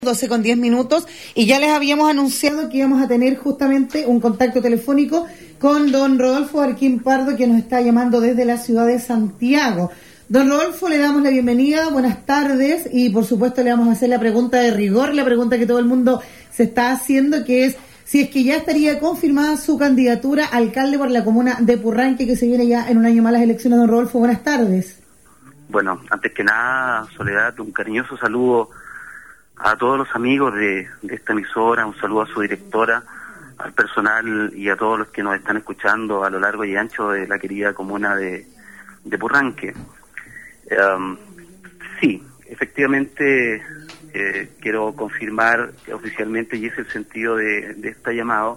12:10 y ya les habíamos anunciado que íbamos a tener justamente un contacto telefónico con don Rodolfo Arquín Pardo, que nos está llamando desde la ciudad de Santiago. Don Rodolfo, le damos la bienvenida, buenas tardes, y por supuesto le vamos a hacer la pregunta de rigor, la pregunta que todo el mundo se está haciendo, que es si es que ya estaría confirmada su candidatura a alcalde por la comuna de Purranque, que se viene ya en un año más las elecciones. Don Rodolfo, buenas tardes. Bueno, antes que nada, Soledad, un cariñoso saludo a todos los amigos de esta emisora, un saludo a su directora, al personal y a todos los que nos están escuchando a lo largo y ancho de la querida comuna de Purranque. Sí, efectivamente quiero confirmar oficialmente, y es el sentido de este llamado,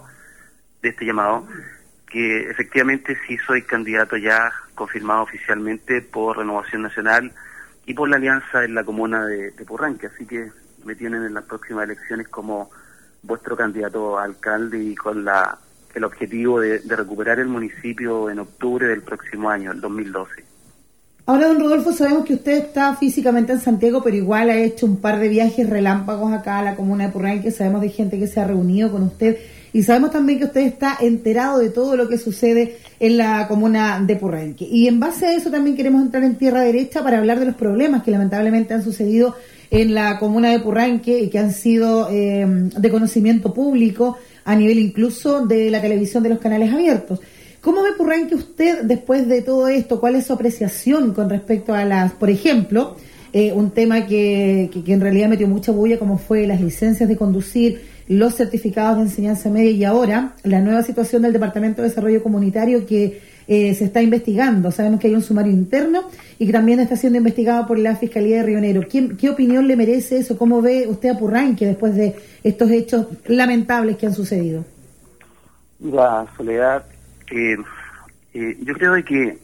que efectivamente sí soy candidato ya confirmado oficialmente por Renovación Nacional y por la alianza en la comuna de Purranque, así que me tienen en las próximas elecciones como vuestro candidato a alcalde y con el objetivo de recuperar el municipio en octubre del próximo año, el 2012. Ahora, don Rodolfo, sabemos que usted está físicamente en Santiago, pero igual ha hecho un par de viajes relámpagos acá a la comuna de Purranque. Sabemos de gente que se ha reunido con usted y sabemos también que usted está enterado de todo lo que sucede en la comuna de Purranque. Y en base a eso también queremos entrar en tierra derecha para hablar de los problemas que lamentablemente han sucedido en la comuna de Purranque y que han sido de conocimiento público a nivel incluso de la televisión de los canales abiertos. ¿Cómo ve Purranque usted después de todo esto? ¿Cuál es su apreciación con respecto a las, por ejemplo, un tema que en realidad metió mucha bulla, como fue las licencias de conducir, los certificados de enseñanza media y ahora la nueva situación del Departamento de Desarrollo Comunitario que se está investigando? Sabemos que hay un sumario interno y que también está siendo investigado por la Fiscalía de Río Negro. ¿Qué opinión le merece eso? ¿Cómo ve usted a Purranque después de estos hechos lamentables que han sucedido? Mira, Soledad, yo creo que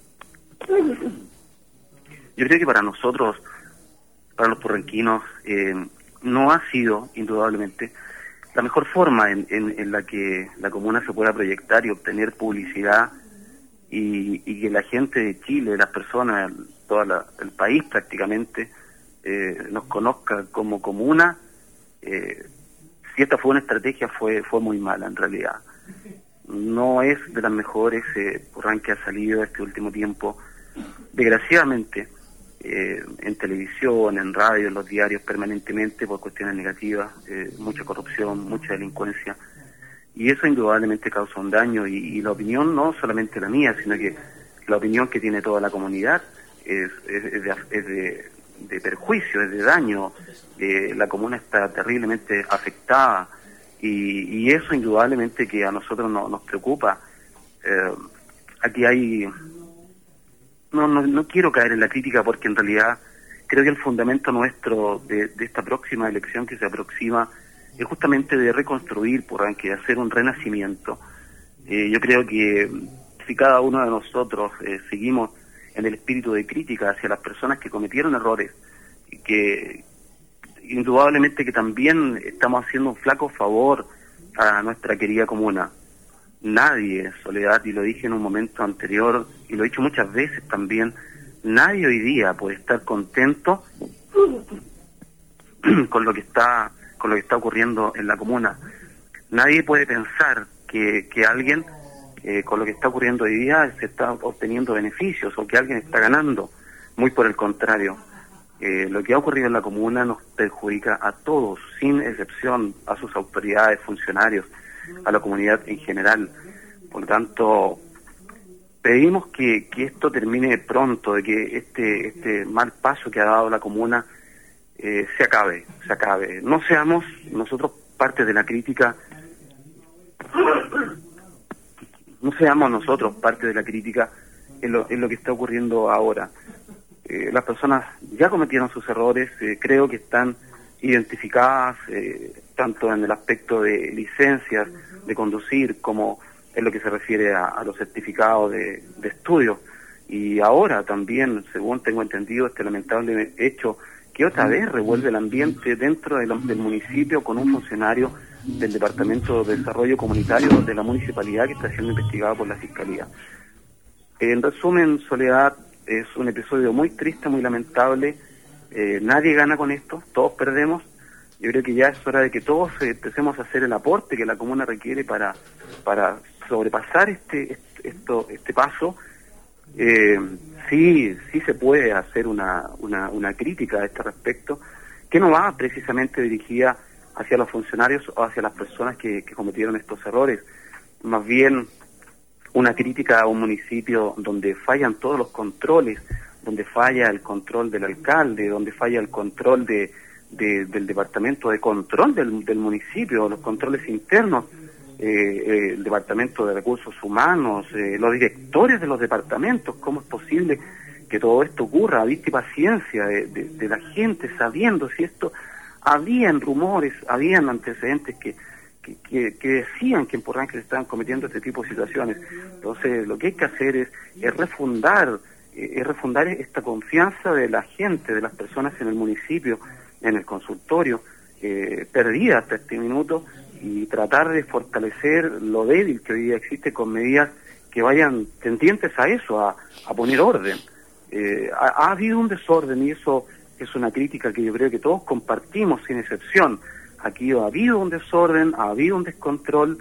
para nosotros, para los purranquinos, no ha sido indudablemente la mejor forma en la que la comuna se pueda proyectar y obtener publicidad y que la gente de Chile, las personas, todo el país prácticamente, nos conozca como comuna. Si esta fue una estrategia, fue muy mala en realidad. No es de las mejores. Purranque ha salido este último tiempo, desgraciadamente, en televisión, en radio, en los diarios permanentemente por cuestiones negativas, mucha corrupción, mucha delincuencia, y eso indudablemente causa un daño, y la opinión no solamente la mía, sino que la opinión que tiene toda la comunidad es de perjuicio, es de daño. La comuna está terriblemente afectada, y eso indudablemente que a nosotros nos preocupa. Aquí hay... No quiero caer en la crítica, porque en realidad creo que el fundamento nuestro de esta próxima elección que se aproxima es justamente de reconstruir Purranque, de hacer un renacimiento. Yo creo que si cada uno de nosotros seguimos en el espíritu de crítica hacia las personas que cometieron errores, y que indudablemente que también estamos haciendo un flaco favor a nuestra querida comuna. Nadie, Soledad, y lo dije en un momento anterior, y lo he dicho muchas veces también, nadie hoy día puede estar contento con lo que está ocurriendo en la comuna. Nadie puede pensar que alguien, con lo que está ocurriendo hoy día, se está obteniendo beneficios o que alguien está ganando. Muy por el contrario. Lo que ha ocurrido en la comuna nos perjudica a todos, sin excepción, a sus autoridades, funcionarios, a la comunidad en general. Por lo tanto, pedimos que esto termine pronto, de que este mal paso que ha dado la comuna se acabe. No seamos nosotros parte de la crítica, en lo que está ocurriendo ahora. Las personas ya cometieron sus errores, creo que están identificadas tanto en el aspecto de licencias de conducir como en lo que se refiere a los certificados de estudio, y ahora también, según tengo entendido, este lamentable hecho que otra vez revuelve el ambiente dentro del municipio con un funcionario del Departamento de Desarrollo Comunitario de la municipalidad que está siendo investigado por la Fiscalía. En resumen, Soledad, es un episodio muy triste, muy lamentable. Nadie gana con esto, todos perdemos, Yo creo que ya es hora de que todos empecemos a hacer el aporte que la comuna requiere para sobrepasar este paso. Sí se puede hacer una crítica a este respecto, que no va precisamente dirigida hacia los funcionarios o hacia las personas que cometieron estos errores, más bien una crítica a un municipio donde fallan todos los controles, donde falla el control del alcalde, donde falla el control del departamento de control del municipio, los controles internos, el departamento de recursos humanos, los directores de los departamentos. ¿Cómo es posible que todo esto ocurra a vista y paciencia de la gente, sabiendo si esto? Habían rumores, habían antecedentes que decían que en Purranque se estaban cometiendo este tipo de situaciones. Entonces lo que hay que hacer es refundar esta confianza de la gente, de las personas en el municipio, en el consultorio, perdida hasta este minuto, y tratar de fortalecer lo débil que hoy día existe con medidas que vayan tendientes a eso, a poner orden. Ha habido un desorden, y eso es una crítica que yo creo que todos compartimos sin excepción. Aquí ha habido un desorden, ha habido un descontrol,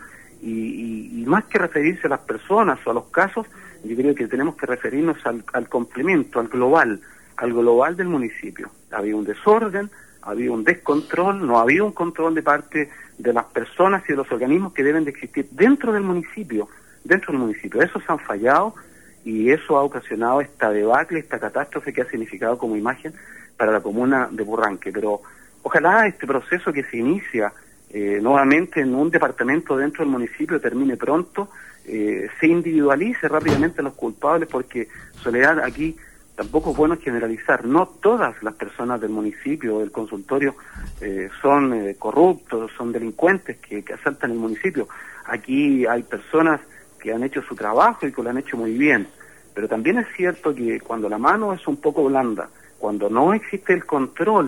y más que referirse a las personas o a los casos, yo creo que tenemos que referirnos al complemento, al global del municipio. Ha habido un desorden, ha habido un descontrol, no ha habido un control de parte de las personas y de los organismos que deben de existir dentro del municipio. Esos han fallado, y eso ha ocasionado esta debacle, esta catástrofe que ha significado como imagen para la comuna de Purranque. Pero ojalá este proceso que se inicia nuevamente en un departamento dentro del municipio termine pronto, se individualice rápidamente a los culpables, porque, Soledad, aquí tampoco es bueno generalizar. No todas las personas del municipio o del consultorio son corruptos, son delincuentes que asaltan el municipio. Aquí hay personas que han hecho su trabajo y que lo han hecho muy bien, pero también es cierto que cuando la mano es un poco blanda, cuando no existe el control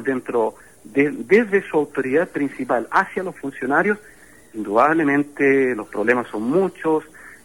desde su autoridad principal hacia los funcionarios, indudablemente los problemas son muchos,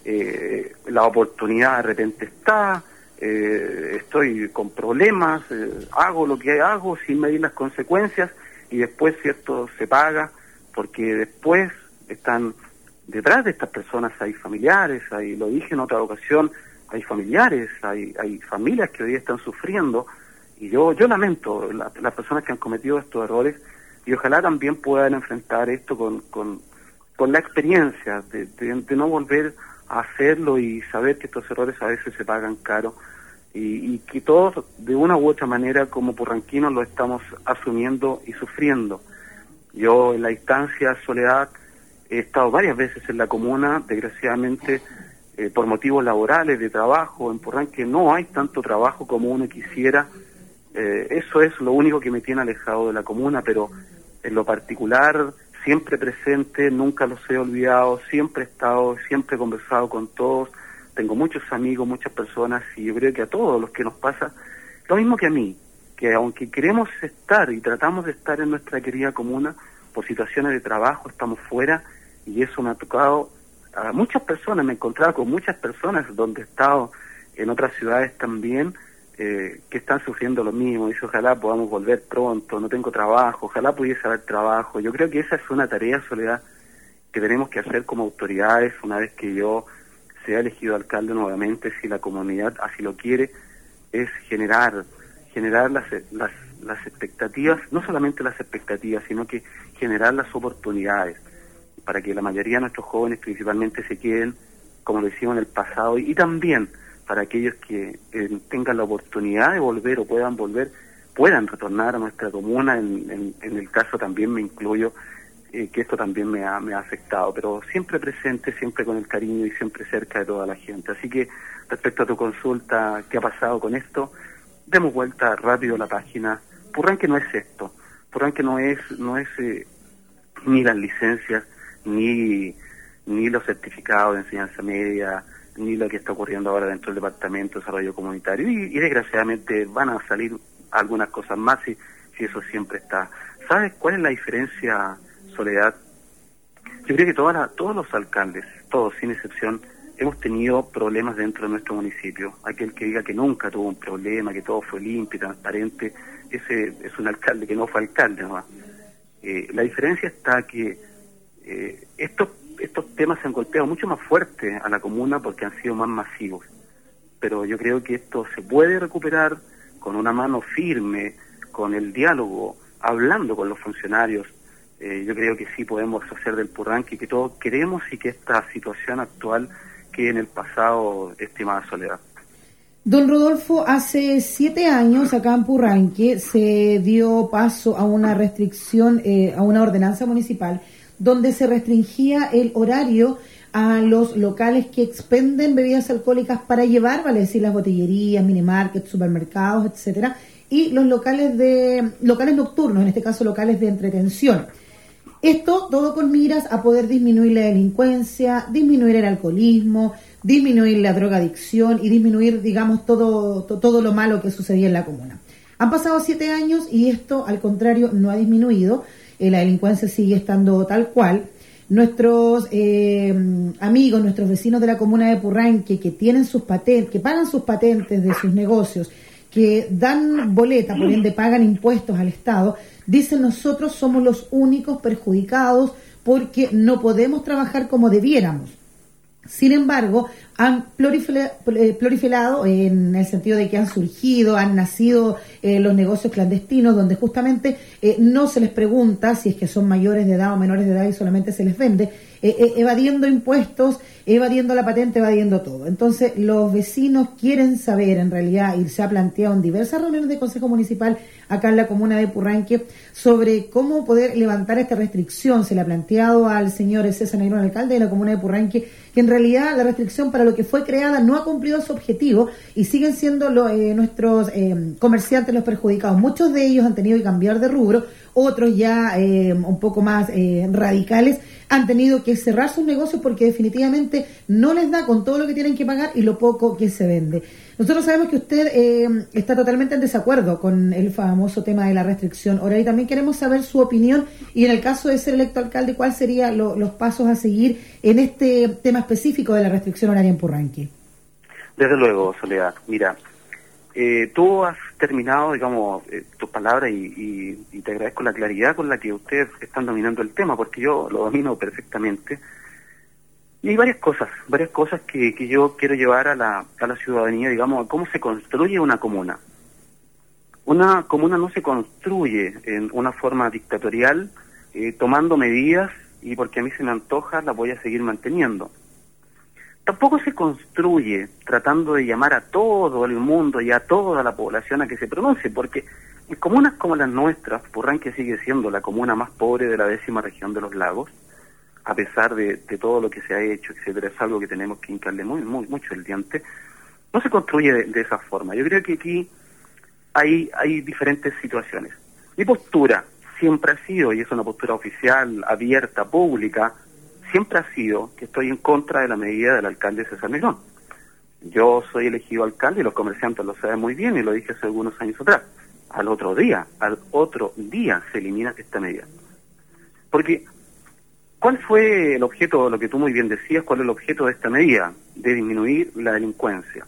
la oportunidad de repente está, estoy con problemas, hago lo que hago sin medir las consecuencias, y después, cierto, se paga, porque después están detrás de estas personas, hay familiares, lo dije en otra ocasión, hay familiares, hay familias que hoy día están sufriendo, y yo lamento las personas que han cometido estos errores, y ojalá también puedan enfrentar esto con la experiencia de no volver a hacerlo, y saber que estos errores a veces se pagan caro, y que todos de una u otra manera como purranquinos lo estamos asumiendo y sufriendo. Yo en la instancia, Soledad, he estado varias veces en la comuna, desgraciadamente por motivos laborales, de trabajo. En Purranque no hay tanto trabajo como uno quisiera, eso es lo único que me tiene alejado de la comuna, pero en lo particular siempre presente, nunca los he olvidado, siempre he estado, siempre he conversado con todos, tengo muchos amigos, muchas personas, y yo creo que a todos los que nos pasa lo mismo que a mí, que aunque queremos estar y tratamos de estar en nuestra querida comuna, por situaciones de trabajo estamos fuera, y eso me ha tocado a muchas personas. Me he encontrado con muchas personas donde he estado en otras ciudades también, que están sufriendo lo mismo. Dice, ojalá podamos volver pronto, no tengo trabajo, ojalá pudiese haber trabajo. Yo creo que esa es una tarea, Soledad, que tenemos que hacer como autoridades una vez que yo sea elegido alcalde nuevamente, si la comunidad así lo quiere, es generar las expectativas, no solamente las expectativas, sino que generar las oportunidades para que la mayoría de nuestros jóvenes principalmente se queden, como lo hicimos en el pasado, y también para aquellos que tengan la oportunidad de volver o puedan volver, puedan retornar a nuestra comuna. En el caso también me incluyo, que esto también me ha afectado, pero siempre presente, siempre con el cariño y siempre cerca de toda la gente. Así que respecto a tu consulta, ¿qué ha pasado con esto? Demos vuelta rápido a la página. Purranque no es esto, Purranque no es ni las licencias, ni los certificados de enseñanza media, ni lo que está ocurriendo ahora dentro del Departamento de Desarrollo Comunitario, y desgraciadamente van a salir algunas cosas más si eso siempre está. ¿Sabes cuál es la diferencia, Soledad? Yo creo que todos los alcaldes, todos sin excepción, hemos tenido problemas dentro de nuestro municipio. Aquel que diga que nunca tuvo un problema, que todo fue limpio y transparente, ese es un alcalde que no fue alcalde, ¿no? La diferencia está que estos temas se han golpeado mucho más fuerte a la comuna porque han sido más masivos. Pero yo creo que esto se puede recuperar con una mano firme, con el diálogo, hablando con los funcionarios. Yo creo que sí podemos hacer del Purranque que todos queremos y que esta situación actual quede en el pasado, estimada Soledad. Don Rodolfo, hace 7 años acá en Purranque se dio paso a una restricción, a una ordenanza municipal, donde se restringía el horario a los locales que expenden bebidas alcohólicas para llevar, vale decir, las botillerías, minimarkets, supermercados, etcétera, y los locales nocturnos, en este caso locales de entretención. Esto todo con miras a poder disminuir la delincuencia, disminuir el alcoholismo, disminuir la drogadicción y disminuir, digamos, todo lo malo que sucedía en la comuna. Han pasado 7 años y esto, al contrario, no ha disminuido. La delincuencia sigue estando tal cual. Nuestros amigos, nuestros vecinos de la comuna de Purranque que tienen sus patentes, que pagan sus patentes de sus negocios, que dan boleta, por ende pagan impuestos al Estado, dicen: nosotros somos los únicos perjudicados porque no podemos trabajar como debiéramos. Sin embargo, han proliferado en el sentido de que han surgido, han nacido los negocios clandestinos, donde justamente no se les pregunta si es que son mayores de edad o menores de edad y solamente se les vende, evadiendo impuestos, evadiendo la patente, evadiendo todo. Entonces, los vecinos quieren saber, en realidad, y se ha planteado en diversas reuniones de Consejo Municipal acá en la comuna de Purranque, sobre cómo poder levantar esta restricción. Se le ha planteado al señor César Negrón, alcalde de la comuna de Purranque, que en realidad la restricción para lo que fue creada no ha cumplido su objetivo y siguen siendo nuestros comerciantes los perjudicados. Muchos de ellos han tenido que cambiar de rubro, otros ya un poco más radicales han tenido que cerrar sus negocios porque definitivamente no les da con todo lo que tienen que pagar y lo poco que se vende. Nosotros sabemos que usted está totalmente en desacuerdo con el famoso tema de la restricción. Ahora, y también queremos saber su opinión y en el caso de ser electo alcalde, ¿cuáles serían los pasos a seguir en este tema específico de la restricción horaria en Purranque? Desde luego, Soledad. Mira, tú has terminado, digamos, tus palabras y te agradezco la claridad con la que ustedes están dominando el tema, porque yo lo domino perfectamente. Y hay varias cosas que yo quiero llevar a la ciudadanía, digamos, a cómo se construye una comuna. Una comuna no se construye en una forma dictatorial, tomando medidas, y porque a mí se me antoja, las voy a seguir manteniendo. Tampoco se construye tratando de llamar a todo el mundo y a toda la población a que se pronuncie, porque en comunas como las nuestras, Purranque sigue siendo la comuna más pobre de la 10ª región de los lagos, a pesar de todo lo que se ha hecho, etcétera. Es algo que tenemos que hincarle mucho el diente. No se construye de esa forma. Yo creo que aquí hay diferentes situaciones. Mi postura siempre ha sido, y es una postura oficial, abierta, pública, siempre ha sido que estoy en contra de la medida del alcalde César Negrón. Yo soy elegido alcalde y los comerciantes lo saben muy bien, y lo dije hace algunos años atrás. Al otro día se elimina esta medida. Porque, ¿cuál fue el objeto, lo que tú muy bien decías, cuál es el objeto de esta medida? De disminuir la delincuencia.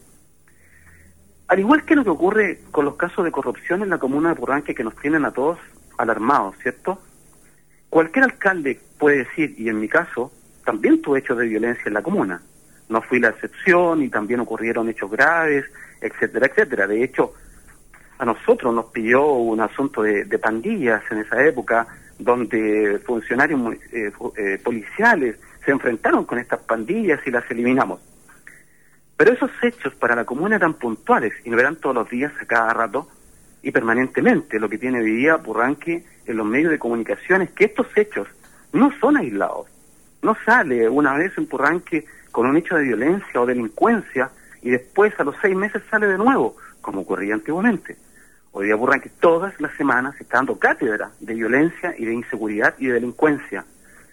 Al igual que lo que ocurre con los casos de corrupción en la comuna de Purranque, que nos tienen a todos alarmados, ¿cierto? Cualquier alcalde puede decir, y en mi caso, también tuve hechos de violencia en la comuna. No fui la excepción, y también ocurrieron hechos graves, etcétera, etcétera. De hecho, a nosotros nos pilló un asunto de pandillas en esa época, donde funcionarios policiales se enfrentaron con estas pandillas y las eliminamos. Pero esos hechos para la comuna eran puntuales y no eran todos los días, a cada rato y permanentemente. Lo que tiene hoy día Purranque en los medios de comunicación es que estos hechos no son aislados. No sale una vez en Purranque con un hecho de violencia o delincuencia y después a los 6 meses sale de nuevo, como ocurría antiguamente. Hoy día Purranque todas las semanas está dando cátedra de violencia y de inseguridad y de delincuencia.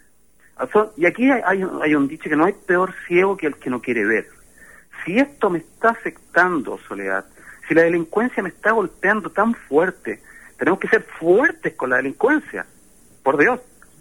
Y aquí hay un dicho que no hay peor ciego que el que no quiere ver. Si esto me está afectando, Soledad, si la delincuencia me está golpeando tan fuerte, tenemos que ser fuertes con la delincuencia. Por Dios.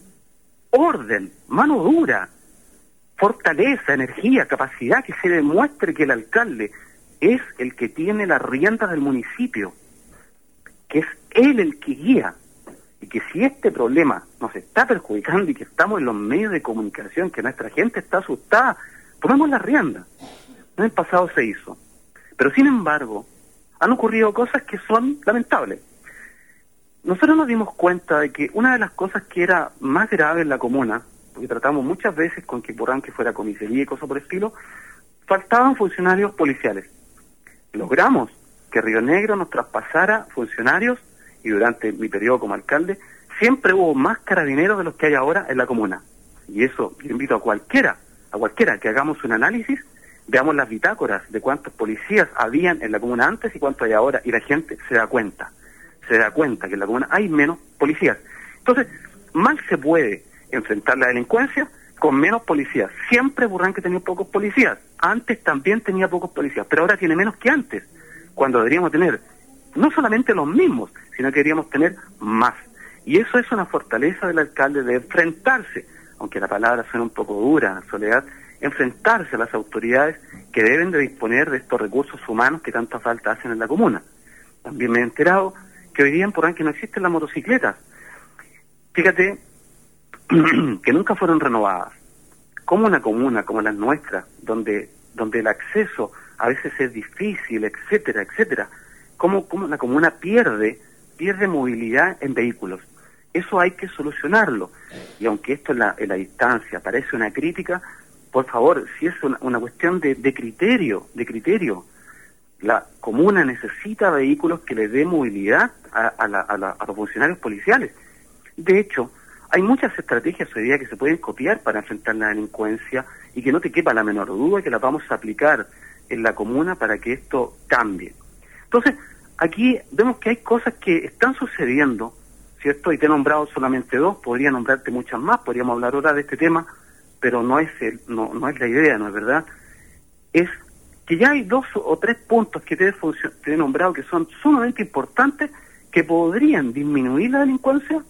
Orden, mano dura, fortaleza, energía, capacidad, que se demuestre que el alcalde es el que tiene las riendas del municipio, que es él el que guía, y que si este problema nos está perjudicando y que estamos en los medios de comunicación, que nuestra gente está asustada, tomemos la rienda. En el pasado se hizo. Pero sin embargo, han ocurrido cosas que son lamentables. Nosotros nos dimos cuenta de que una de las cosas que era más grave en la comuna, porque tratamos muchas veces con que Purranque fuera comisaría y cosas por el estilo, faltaban funcionarios policiales. Logramos que Río Negro nos traspasara funcionarios, y durante mi periodo como alcalde siempre hubo más carabineros de los que hay ahora en la comuna. Y eso, yo invito a cualquiera que hagamos un análisis, veamos las bitácoras de cuántos policías habían en la comuna antes y cuántos hay ahora, y la gente se da cuenta que en la comuna hay menos policías. Entonces, mal se puede enfrentar la delincuencia con menos policías. Siempre Purranque tenía pocos policías, antes también tenía pocos policías, pero ahora tiene menos que antes, cuando deberíamos tener no solamente los mismos, sino que deberíamos tener más. Y eso es una fortaleza del alcalde, de enfrentarse, aunque la palabra suena un poco dura, Soledad, enfrentarse a las autoridades que deben de disponer de estos recursos humanos que tanta falta hacen en la comuna. También me he enterado que hoy día en Purranque no existen las motocicletas. Fíjate que nunca fueron renovadas. Como una comuna como la nuestra, donde el acceso a veces es difícil, etcétera, como la comuna pierde movilidad en vehículos. Eso hay que solucionarlo. Y aunque esto en la distancia parece una crítica, por favor, si es una cuestión de criterio, la comuna necesita vehículos que le dé movilidad a los funcionarios policiales. De hecho, hay muchas estrategias hoy día que se pueden copiar para enfrentar la delincuencia y que no te quepa la menor duda que las vamos a aplicar en la comuna para que esto cambie. Entonces, aquí vemos que hay cosas que están sucediendo, ¿cierto? Y te he nombrado solamente dos, podría nombrarte muchas más, podríamos hablar ahora de este tema, pero no es la idea, ¿no es verdad? Es que ya hay 2 o 3 puntos que te he nombrado que son sumamente importantes, que podrían disminuir la delincuencia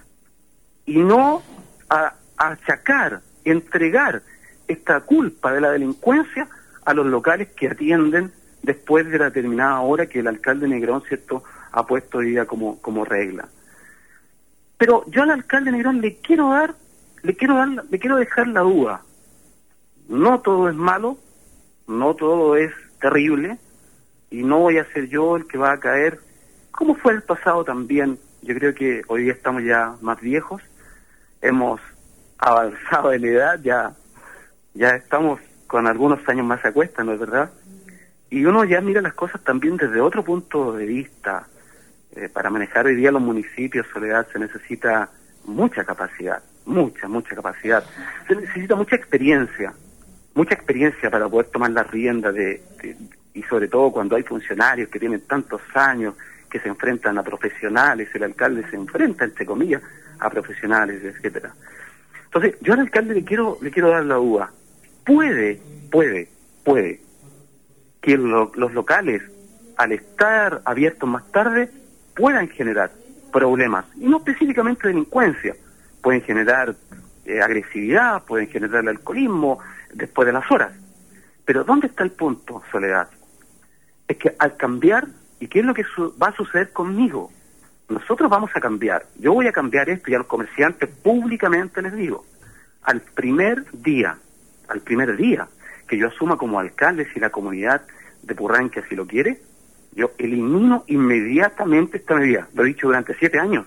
y no achacar, entregar esta culpa de la delincuencia a los locales que atienden después de la determinada hora que el alcalde Negrón, ¿cierto?, ha puesto hoy día como regla. Pero yo al alcalde Negrón le quiero dejar la duda. No todo es malo, no todo es terrible, y no voy a ser yo el que va a caer, como fue el pasado también. Yo creo que hoy día estamos ya más viejos, hemos avanzado en edad, ya estamos con algunos años más a cuesta, ¿no es verdad? Y uno ya mira las cosas también desde otro punto de vista. Para manejar hoy día los municipios, Soledad, se necesita mucha capacidad, mucha capacidad. Se necesita mucha experiencia para poder tomar la rienda y sobre todo cuando hay funcionarios que tienen tantos años, que se enfrentan a profesionales, el alcalde se enfrenta, entre comillas, a profesionales, etcétera. Entonces, yo al alcalde le quiero dar la duda. Puede que los locales, al estar abiertos más tarde, puedan generar problemas, y no específicamente delincuencia, pueden generar agresividad, pueden generar el alcoholismo después de las horas. Pero ¿dónde está el punto, Soledad? Es que al cambiar, ¿y qué es lo que va a suceder conmigo? Nosotros vamos a cambiar, yo voy a cambiar esto, y a los comerciantes públicamente les digo, al primer día que yo asuma como alcalde, si la comunidad de Purranque así lo quiere, yo elimino inmediatamente esta medida. Lo he dicho durante 7 años.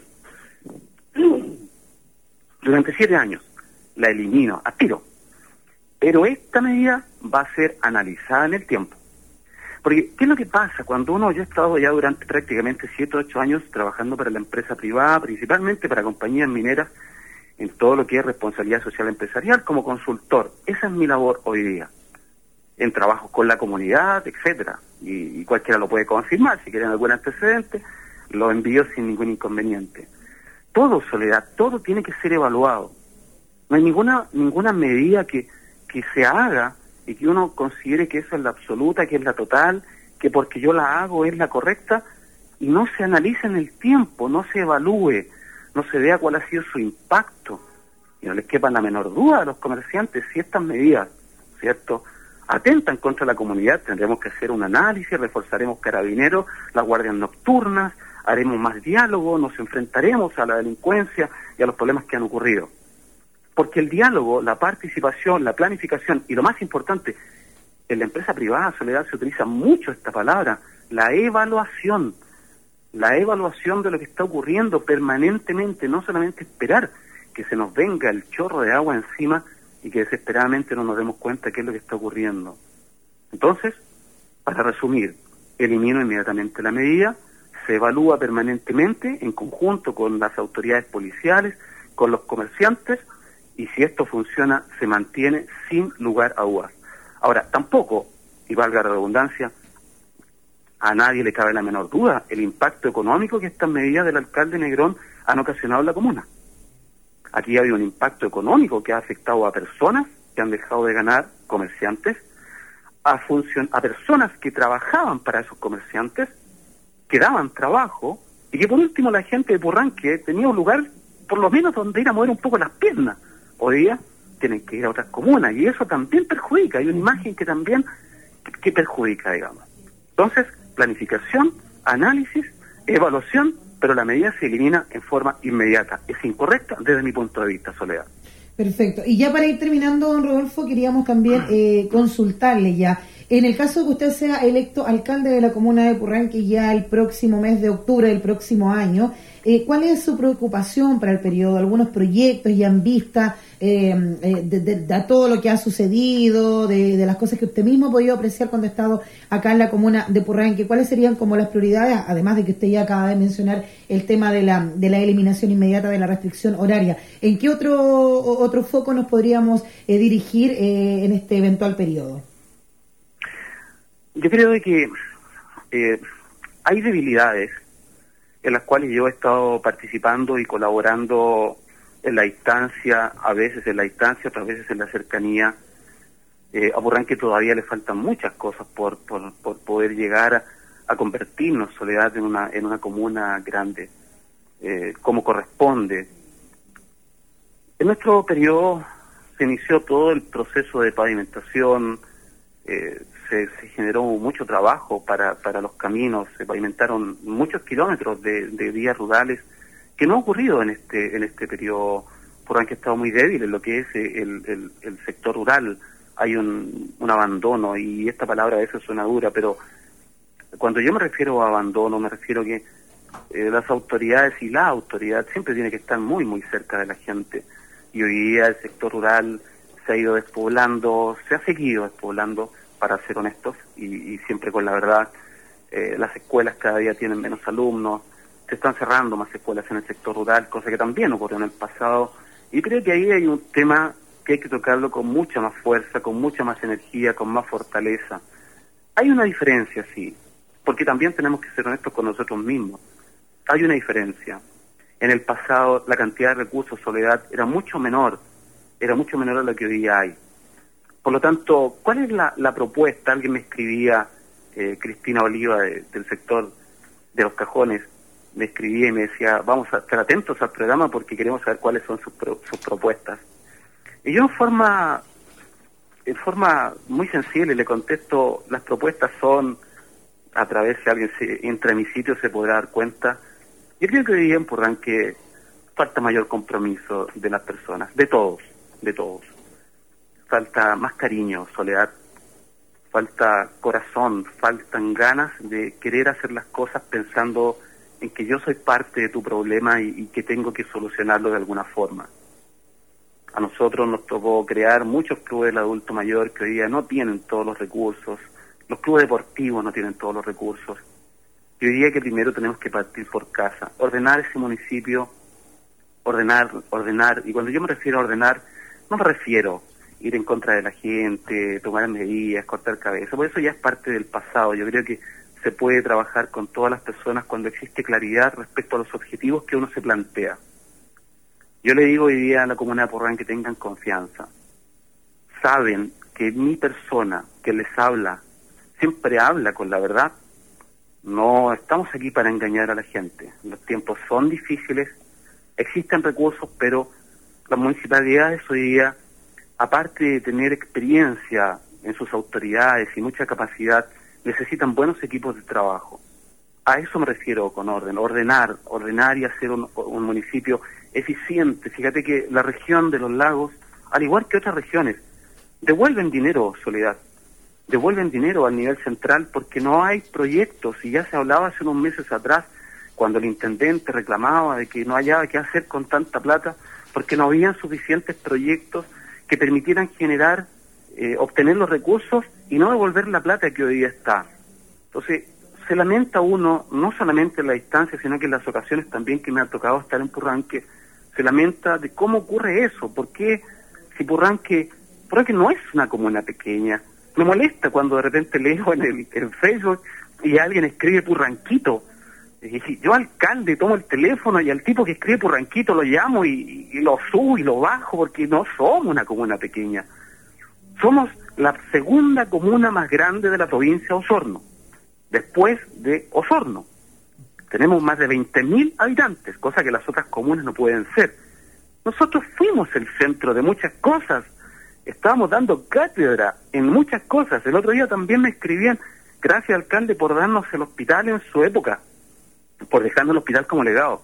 Durante 7 años la elimino a tiro. Pero esta medida va a ser analizada en el tiempo. Porque, ¿qué es lo que pasa? Cuando yo he estado ya durante prácticamente 7 o 8 años trabajando para la empresa privada, principalmente para compañías mineras, en todo lo que es responsabilidad social empresarial, como consultor. Esa es mi labor hoy día. En trabajos con la comunidad, etcétera, y cualquiera lo puede confirmar. Si quieren algún antecedente, lo envío sin ningún inconveniente. Todo, Soledad, todo tiene que ser evaluado. No hay ninguna medida que se haga y que uno considere que esa es la absoluta, que es la total, que porque yo la hago es la correcta, y no se analice en el tiempo, no se evalúe, no se vea cuál ha sido su impacto, y no les quepa la menor duda a los comerciantes si estas medidas, ¿cierto?, atentan contra la comunidad, tendremos que hacer un análisis, reforzaremos carabineros, las guardias nocturnas, haremos más diálogo, nos enfrentaremos a la delincuencia y a los problemas que han ocurrido. Porque el diálogo, la participación, la planificación y lo más importante, en la empresa privada, Soledad, se utiliza mucho esta palabra, la evaluación de lo que está ocurriendo permanentemente, no solamente esperar que se nos venga el chorro de agua encima y que desesperadamente no nos demos cuenta de qué es lo que está ocurriendo. Entonces, para resumir, elimino inmediatamente la medida, se evalúa permanentemente en conjunto con las autoridades policiales, con los comerciantes, y si esto funciona, se mantiene sin lugar a dudas. Ahora, tampoco, y valga la redundancia, a nadie le cabe la menor duda el impacto económico que estas medidas del alcalde Negrón han ocasionado en la comuna. Aquí hay un impacto económico que ha afectado a personas que han dejado de ganar, comerciantes, a personas que trabajaban para esos comerciantes, que daban trabajo, y que por último la gente de Purranque tenía un lugar, por lo menos, donde ir a mover un poco las piernas. Hoy día tienen que ir a otras comunas, y eso también perjudica, hay una imagen que también que perjudica, digamos. Entonces, planificación, análisis, evaluación, pero la medida se elimina en forma inmediata. Es incorrecta desde mi punto de vista, Soledad. Perfecto. Y ya para ir terminando, don Rodolfo, queríamos también consultarle ya. En el caso de que usted sea electo alcalde de la comuna de Purranque ya el próximo mes de octubre del próximo año, ¿cuál es su preocupación para el periodo? ¿Algunos proyectos ya en vista de todo lo que ha sucedido, de las cosas que usted mismo ha podido apreciar cuando ha estado acá en la comuna de Purranque? ¿Cuáles serían como las prioridades, además de que usted ya acaba de mencionar el tema de la eliminación inmediata de la restricción horaria? ¿En qué otro foco nos podríamos dirigir en este eventual periodo? Yo creo que hay debilidades en las cuales yo he estado participando y colaborando en la distancia, a veces en la distancia, otras veces en la cercanía. A Purranque todavía le faltan muchas cosas por poder llegar a convertirnos, Soledad, en una comuna grande, como corresponde. En nuestro periodo se inició todo el proceso de pavimentación, se generó mucho trabajo para los caminos, se pavimentaron muchos kilómetros de vías rurales, que no ha ocurrido en este periodo. Purranque ha estado muy débil en lo que es el sector rural. Hay un abandono, y esta palabra a veces suena dura, pero cuando yo me refiero a abandono, me refiero que las autoridades y la autoridad siempre tiene que estar muy, muy cerca de la gente. Y hoy día el sector rural se ha ido despoblando, se ha seguido despoblando, para ser honestos, y siempre con la verdad. Las escuelas cada día tienen menos alumnos, se están cerrando más escuelas en el sector rural, cosa que también ocurrió en el pasado, y creo que ahí hay un tema que hay que tocarlo con mucha más fuerza, con mucha más energía, con más fortaleza. Hay una diferencia, sí, porque también tenemos que ser honestos con nosotros mismos. Hay una diferencia. En el pasado la cantidad de recursos, Soledad, era mucho menor a lo que hoy día hay. Por lo tanto, ¿cuál es la propuesta? Alguien me escribía, Cristina Oliva del sector de Los Cajones, me escribía y me decía, vamos a estar atentos al programa porque queremos saber cuáles son sus propuestas. Y yo en forma muy sensible le contesto, las propuestas son, a través, si alguien entra en mi sitio se podrá dar cuenta, yo creo que hoy día en Purranque falta mayor compromiso de las personas, de todos. Falta más cariño, Soledad, falta corazón, faltan ganas de querer hacer las cosas pensando en que yo soy parte de tu problema y que tengo que solucionarlo de alguna forma. A nosotros nos tocó crear muchos clubes del adulto mayor que hoy día no tienen todos los recursos, los clubes deportivos no tienen todos los recursos, y hoy día que primero tenemos que partir por casa, ordenar ese municipio, ordenar, y cuando yo me refiero a ordenar, no me refiero ir en contra de la gente, tomar medidas, cortar cabeza, por eso ya es parte del pasado. Yo creo que se puede trabajar con todas las personas cuando existe claridad respecto a los objetivos que uno se plantea. Yo le digo hoy día a la comuna de Purranque que tengan confianza. Saben que mi persona que les habla, siempre habla con la verdad. No estamos aquí para engañar a la gente. Los tiempos son difíciles, existen recursos, pero las municipalidades hoy día, aparte de tener experiencia en sus autoridades y mucha capacidad, necesitan buenos equipos de trabajo. A eso me refiero con orden, ordenar y hacer un municipio eficiente. Fíjate que la región de los lagos, al igual que otras regiones, devuelven dinero, Soledad, devuelven dinero al nivel central porque no hay proyectos, y ya se hablaba hace unos meses atrás, cuando el intendente reclamaba de que no hallaba qué hacer con tanta plata, porque no habían suficientes proyectos que permitieran generar, obtener los recursos y no devolver la plata que hoy día está. Entonces, se lamenta uno, no solamente en la distancia, sino que en las ocasiones también que me ha tocado estar en Purranque, se lamenta de cómo ocurre eso. ¿Por qué? Si Purranque no es una comuna pequeña. Me molesta cuando de repente leo en Facebook y alguien escribe Purranquito. Y yo, alcalde, tomo el teléfono y al tipo que escribe Purranquito lo llamo y lo subo y lo bajo, porque no somos una comuna pequeña. Somos la segunda comuna más grande de la provincia de Osorno, después de Osorno. Tenemos más de 20.000 habitantes, cosa que las otras comunas no pueden ser. Nosotros fuimos el centro de muchas cosas, estábamos dando cátedra en muchas cosas. El otro día también me escribían, gracias alcalde por darnos el hospital en su época, por dejarnos el hospital como legado.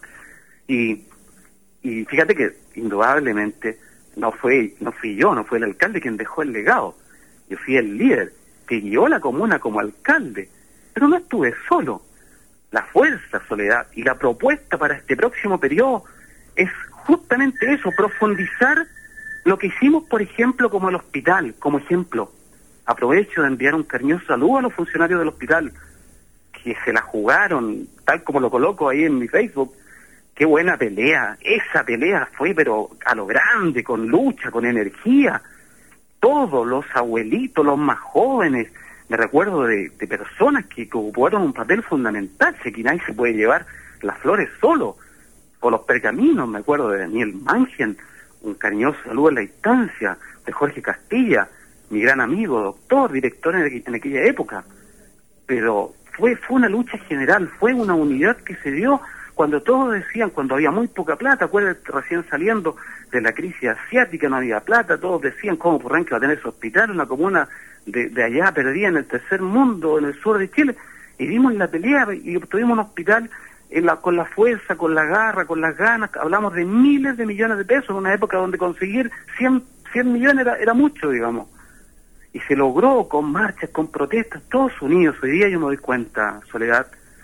y fíjate que indudablemente no fui yo, no fue el alcalde quien dejó el legado. Yo fui el líder que guió la comuna como alcalde, pero no estuve solo. La fuerza, Soledad, y la propuesta para este próximo periodo es justamente eso, profundizar lo que hicimos, por ejemplo, como el hospital, como ejemplo. Aprovecho de enviar un cariñoso saludo a los funcionarios del hospital, que se la jugaron, tal como lo coloco ahí en mi Facebook. Qué buena pelea, esa pelea fue pero a lo grande, con lucha, con energía. Todos los abuelitos, los más jóvenes, me recuerdo de personas que ocuparon un papel fundamental, si aquí nadie se puede llevar las flores solo, o los pergaminos, me acuerdo de Daniel Mangen, un cariñoso saludo en la distancia, de Jorge Castilla, mi gran amigo, doctor, director en aquella época. Pero fue una lucha general, fue una unidad que se dio cuando todos decían, cuando había muy poca plata, acuérdate, recién saliendo de la crisis asiática no había plata, todos decían cómo Purranque va a tener su hospital, una comuna de allá perdida en el tercer mundo, en el sur de Chile, y dimos la pelea y obtuvimos un hospital con la fuerza, con la garra, con las ganas. Hablamos de miles de millones de pesos en una época donde conseguir 100 millones era mucho, digamos. Y se logró con marchas, con protestas, todos unidos. Hoy día yo me doy cuenta, Soledad,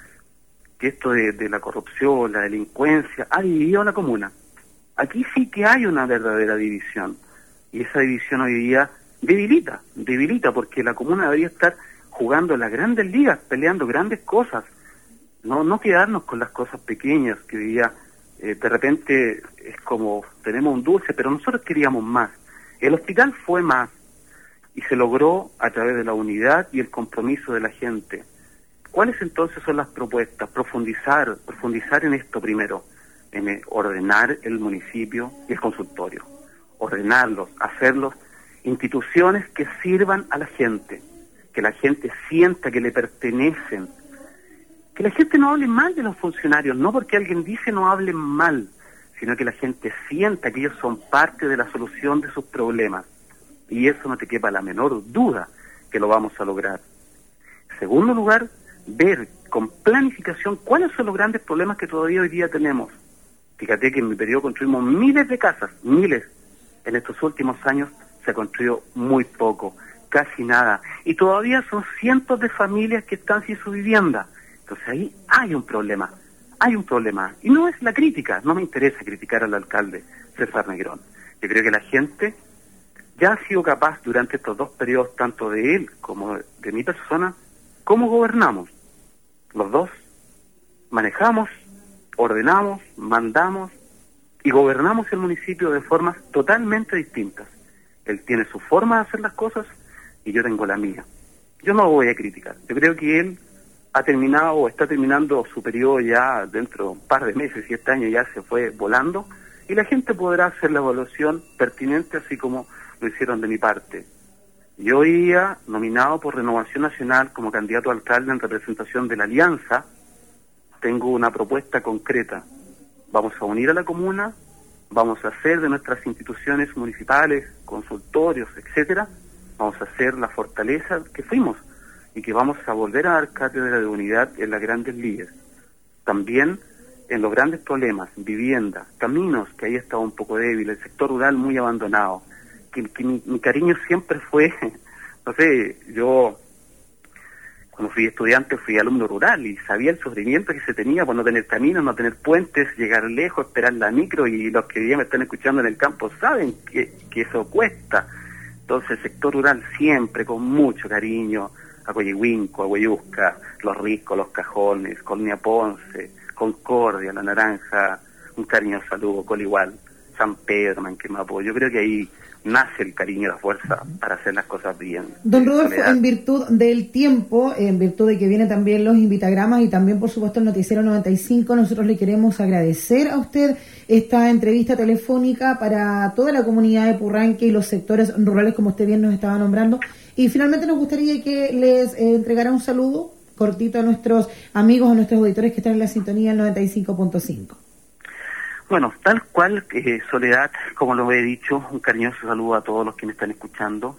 que esto de la corrupción, la delincuencia, ha dividido a la comuna. Aquí sí que hay una verdadera división. Y esa división hoy día debilita, porque la comuna debería estar jugando en las grandes ligas, peleando grandes cosas. No quedarnos con las cosas pequeñas, que hoy día de repente es como, tenemos un dulce, pero nosotros queríamos más. El hospital fue más, y se logró a través de la unidad y el compromiso de la gente. ¿Cuáles entonces son las propuestas? Profundizar en esto primero, en ordenar el municipio y el consultorio, ordenarlos, hacerlos instituciones que sirvan a la gente, que la gente sienta que le pertenecen, que la gente no hable mal de los funcionarios, no porque alguien dice no hablen mal, sino que la gente sienta que ellos son parte de la solución de sus problemas. Y eso no te quepa la menor duda que lo vamos a lograr. En segundo lugar, ver con planificación cuáles son los grandes problemas que todavía hoy día tenemos. Fíjate que en mi periodo construimos miles de casas, miles. En estos últimos años se ha construido muy poco, casi nada. Y todavía son cientos de familias que están sin su vivienda. Entonces ahí hay un problema. Y no es la crítica, no me interesa criticar al alcalde César Negrón. Yo creo que la gente ya ha sido capaz durante estos dos periodos, tanto de él como de mi persona, cómo gobernamos. Los dos manejamos, ordenamos, mandamos y gobernamos el municipio de formas totalmente distintas. Él tiene su forma de hacer las cosas y yo tengo la mía. Yo no lo voy a criticar. Yo creo que él ha terminado o está terminando su periodo ya dentro de un par de meses, y este año ya se fue volando, y la gente podrá hacer la evaluación pertinente así como lo hicieron de mi parte. Yo iba nominado por Renovación Nacional como candidato a alcalde en representación de la Alianza. Tengo una propuesta concreta. Vamos a unir a la comuna, vamos a hacer de nuestras instituciones municipales, consultorios, etcétera, vamos a ser la fortaleza que fuimos y que vamos a volver a dar cátedra de unidad en las grandes ligas. También en los grandes problemas, vivienda, caminos, que ahí estaba un poco débil, el sector rural muy abandonado, que mi cariño siempre fue, no sé, yo cuando fui estudiante fui alumno rural y sabía el sufrimiento que se tenía por no tener caminos, no tener puentes, llegar lejos, esperar la micro, y los que ya me están escuchando en el campo saben que eso cuesta. Entonces el sector rural siempre con mucho cariño, a Coyihuinco, a Hueyusca, Los Riscos, Los Cajones, Colonia Ponce, Concordia, La Naranja, un cariñoso saludo, Coligual, San Pedro, Manquemapo. Yo creo que ahí nace el cariño y la fuerza para hacer las cosas bien. Don Rodolfo, en virtud del tiempo, en virtud de que vienen también los invitagramas y también, por supuesto, el Noticiero 95, nosotros le queremos agradecer a usted esta entrevista telefónica para toda la comunidad de Purranque y los sectores rurales, como usted bien nos estaba nombrando. Y finalmente nos gustaría que les entregara un saludo cortito a nuestros amigos, a nuestros auditores que están en la sintonía del 95.5. Bueno, tal cual, Soledad, como lo he dicho, un cariñoso saludo a todos los que me están escuchando,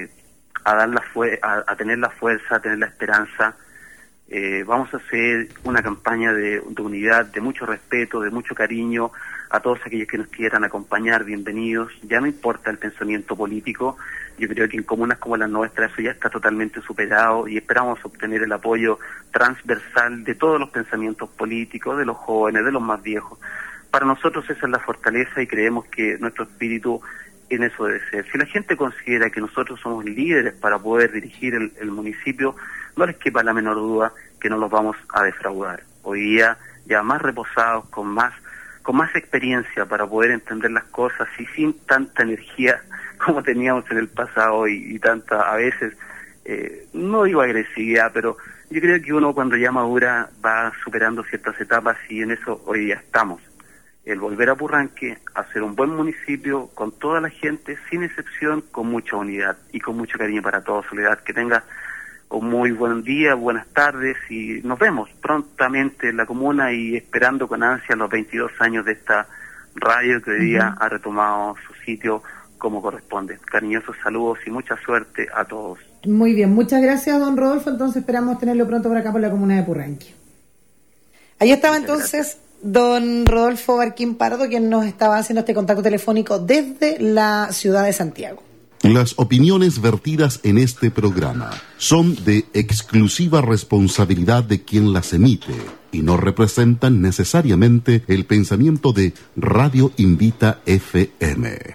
a tener la fuerza, a tener la esperanza. Vamos a hacer una campaña de unidad, de mucho respeto, de mucho cariño a todos aquellos que nos quieran acompañar, bienvenidos. Ya no importa el pensamiento político, yo creo que en comunas como la nuestra eso ya está totalmente superado y esperamos obtener el apoyo transversal de todos los pensamientos políticos, de los jóvenes, de los más viejos. Para nosotros esa es la fortaleza y creemos que nuestro espíritu en eso debe ser. Si la gente considera que nosotros somos líderes para poder dirigir el municipio, no les quepa la menor duda que no los vamos a defraudar. Hoy día ya más reposados, con más experiencia para poder entender las cosas y sin tanta energía como teníamos en el pasado y tanta, a veces, no digo agresividad, pero yo creo que uno cuando ya madura va superando ciertas etapas y en eso hoy ya estamos. El volver a Purranque, hacer un buen municipio con toda la gente, sin excepción, con mucha unidad y con mucho cariño para todos. Soledad, que tenga un muy buen día, buenas tardes y nos vemos prontamente en la comuna y esperando con ansia los 22 años de esta radio que hoy día ha retomado su sitio como corresponde. Cariñosos saludos y mucha suerte a todos. Muy bien, muchas gracias, don Rodolfo. Entonces esperamos tenerlo pronto por acá por la comuna de Purranque. Ahí estaba entonces don Rodolfo Barquín Pardo, quien nos estaba haciendo este contacto telefónico desde la ciudad de Santiago. Las opiniones vertidas en este programa son de exclusiva responsabilidad de quien las emite y no representan necesariamente el pensamiento de Radio Invita FM.